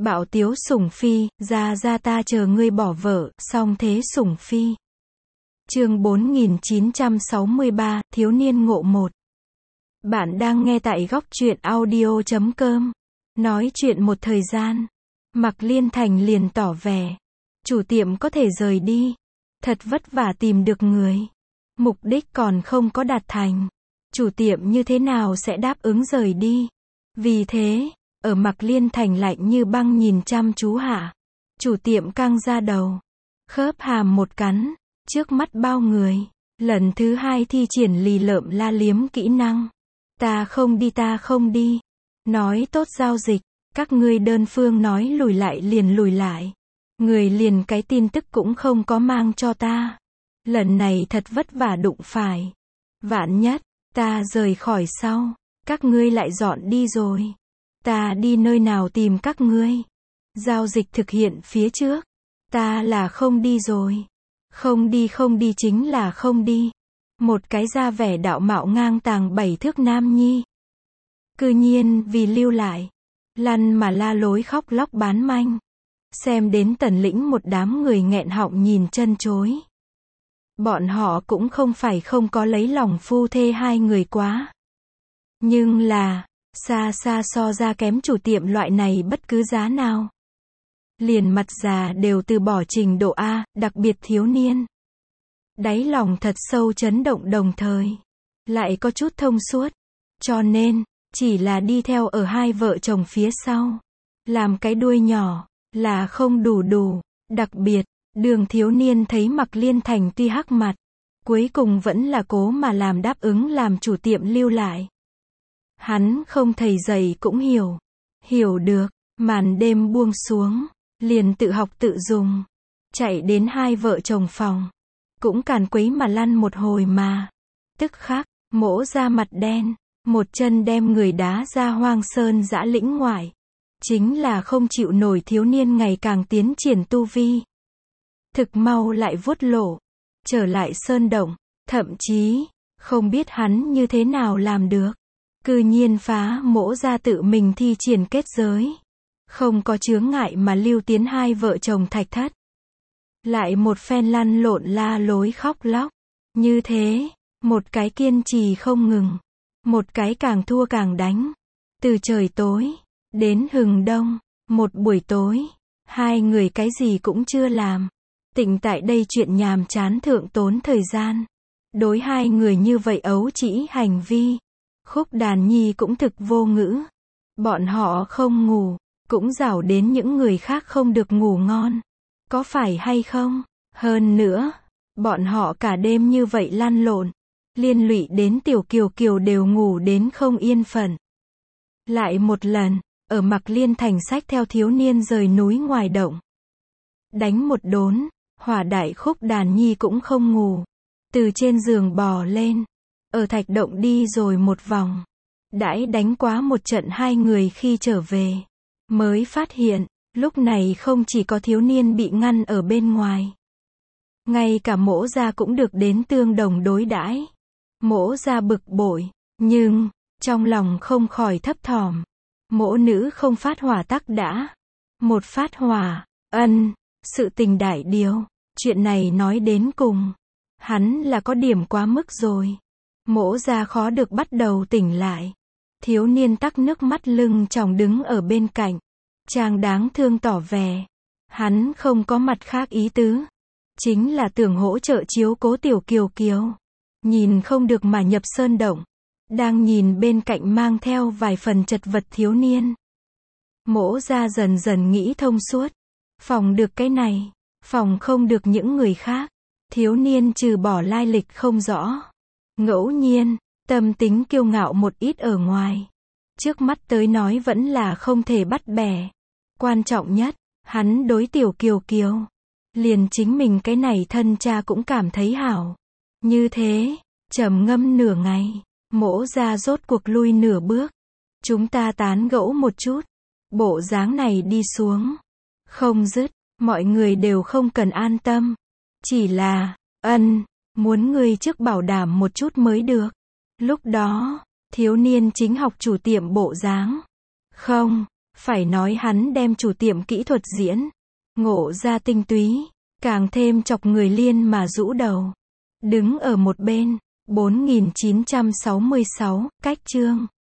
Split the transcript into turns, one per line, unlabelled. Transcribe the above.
Bạo tiếu sủng phi, ra ta chờ ngươi bỏ vợ, song thế sủng phi. Chương 4963, thiếu niên ngộ một. Bạn đang nghe tại góc truyện audio.com. Nói chuyện một thời gian, Mạc Liên Thành liền tỏ vẻ, chủ tiệm có thể rời đi, thật vất vả tìm được người, mục đích còn không có đạt thành, chủ tiệm như thế nào sẽ đáp ứng rời đi. Vì thế, ở Mạc Liên Thành lạnh như băng nhìn chăm chú hạ, chủ tiệm căng ra đầu, khớp hàm một cắn, trước mắt bao người, lần thứ hai thi triển lì lợm la liếm kỹ năng. Ta không đi. Nói tốt giao dịch, các ngươi đơn phương nói lùi lại liền lùi lại. Người liền cái tin tức cũng không có mang cho ta. Lần này thật vất vả đụng phải. Vạn nhất, ta rời khỏi sau, các ngươi lại dọn đi rồi. Ta đi nơi nào tìm các ngươi? Giao dịch thực hiện phía trước. Ta là không đi rồi. Không đi chính là không đi. Một cái da vẻ đạo mạo ngang tàng 7 thước nam nhi. Cư nhiên vì lưu lại, lăn mà la lối khóc lóc bán manh. Xem đến Tần Lĩnh một đám người nghẹn họng nhìn chân chối. Bọn họ cũng không phải không có lấy lòng phu thê hai người quá. Nhưng là, xa so ra kém chủ tiệm loại này bất cứ giá nào. Liền mặt già đều từ bỏ trình độ A, đặc biệt thiếu niên. Đáy lòng thật sâu chấn động đồng thời, lại có chút thông suốt. Cho nên, chỉ là đi theo ở hai vợ chồng phía sau. Làm cái đuôi nhỏ, là không đủ. Đặc biệt, Đường thiếu niên thấy Mạc Liên Thành tuy hắc mặt, cuối cùng vẫn là cố mà làm đáp ứng làm chủ tiệm lưu lại. Hắn không thầy dạy cũng hiểu được, màn đêm buông xuống, liền tự học tự dùng. Chạy đến hai vợ chồng phòng, cũng càn quấy mà lăn một hồi mà. Tức khắc, mỗ ra mặt đen, một chân đem người đá ra hoang sơn dã lĩnh ngoại. Chính là không chịu nổi thiếu niên ngày càng tiến triển tu vi. Thực mau lại vuốt lộ, trở lại sơn động, thậm chí, không biết hắn như thế nào làm được. Cư nhiên phá mỗ ra tự mình thi triển kết giới. Không có chướng ngại mà lưu tiến hai vợ chồng thạch thất. Lại một phen lăn lộn la lối khóc lóc. Như thế, một cái kiên trì không ngừng. Một cái càng thua càng đánh. Từ trời tối, đến hừng đông, một buổi tối, hai người cái gì cũng chưa làm. Tịnh tại đây chuyện nhàm chán thượng tốn thời gian. Đối hai người như vậy ấu trĩ hành vi. Khúc Đàn Nhi cũng thực vô ngữ. Bọn họ không ngủ, cũng rảo đến những người khác không được ngủ ngon. Có phải hay không? Hơn nữa, bọn họ cả đêm như vậy lăn lộn, liên lụy đến Tiểu Kiều đều ngủ đến không yên phận. Lại một lần, ở Mạc Liên Thành xách theo thiếu niên rời núi ngoài động. Đánh một đốn, Hỏa Đại Khúc Đàn Nhi cũng không ngủ. Từ trên giường bò lên, ở thạch động đi rồi một vòng. Đãi đánh quá một trận hai người khi trở về, mới phát hiện, lúc này không chỉ có thiếu niên bị ngăn ở bên ngoài. Ngay cả mỗ gia cũng được đến tương đồng đối đãi. Mỗ gia bực bội, nhưng, trong lòng không khỏi thấp thỏm. Mỗ nữ không phát hỏa tắc đã. Một phát hỏa, sự tình đại điều. Chuyện này nói đến cùng, hắn là có điểm quá mức rồi. Mỗ gia khó được bắt đầu tỉnh lại. Thiếu niên tắc nước mắt lưng tròng đứng ở bên cạnh. Chàng đáng thương tỏ vẻ. Hắn không có mặt khác ý tứ. Chính là tưởng hỗ trợ chiếu cố Tiểu Kiều. Nhìn không được mà nhập sơn động. Đang nhìn bên cạnh mang theo vài phần chật vật thiếu niên. Mỗ gia dần dần nghĩ thông suốt. Phòng được cái này, phòng không được những người khác. Thiếu niên trừ bỏ lai lịch không rõ. Ngẫu nhiên, tâm tính kiêu ngạo một ít ở ngoài. Trước mắt tới nói vẫn là không thể bắt bẻ. Quan trọng nhất, hắn đối Tiểu Kiều. Liền chính mình cái này thân cha cũng cảm thấy hảo. Như thế, trầm ngâm nửa ngày, mỗ ra rốt cuộc lui nửa bước. Chúng ta tán gẫu một chút. Bộ dáng này đi xuống. Không dứt, mọi người đều không cần an tâm. Chỉ là, muốn ngươi trước bảo đảm một chút mới được. Lúc đó, thiếu niên chính học chủ tiệm bộ dáng. Không, Phải nói hắn đem chủ tiệm kỹ thuật diễn, ngộ ra tinh túy, càng thêm chọc người Liên mà rũ đầu. Đứng ở một bên, 4966, cách chương.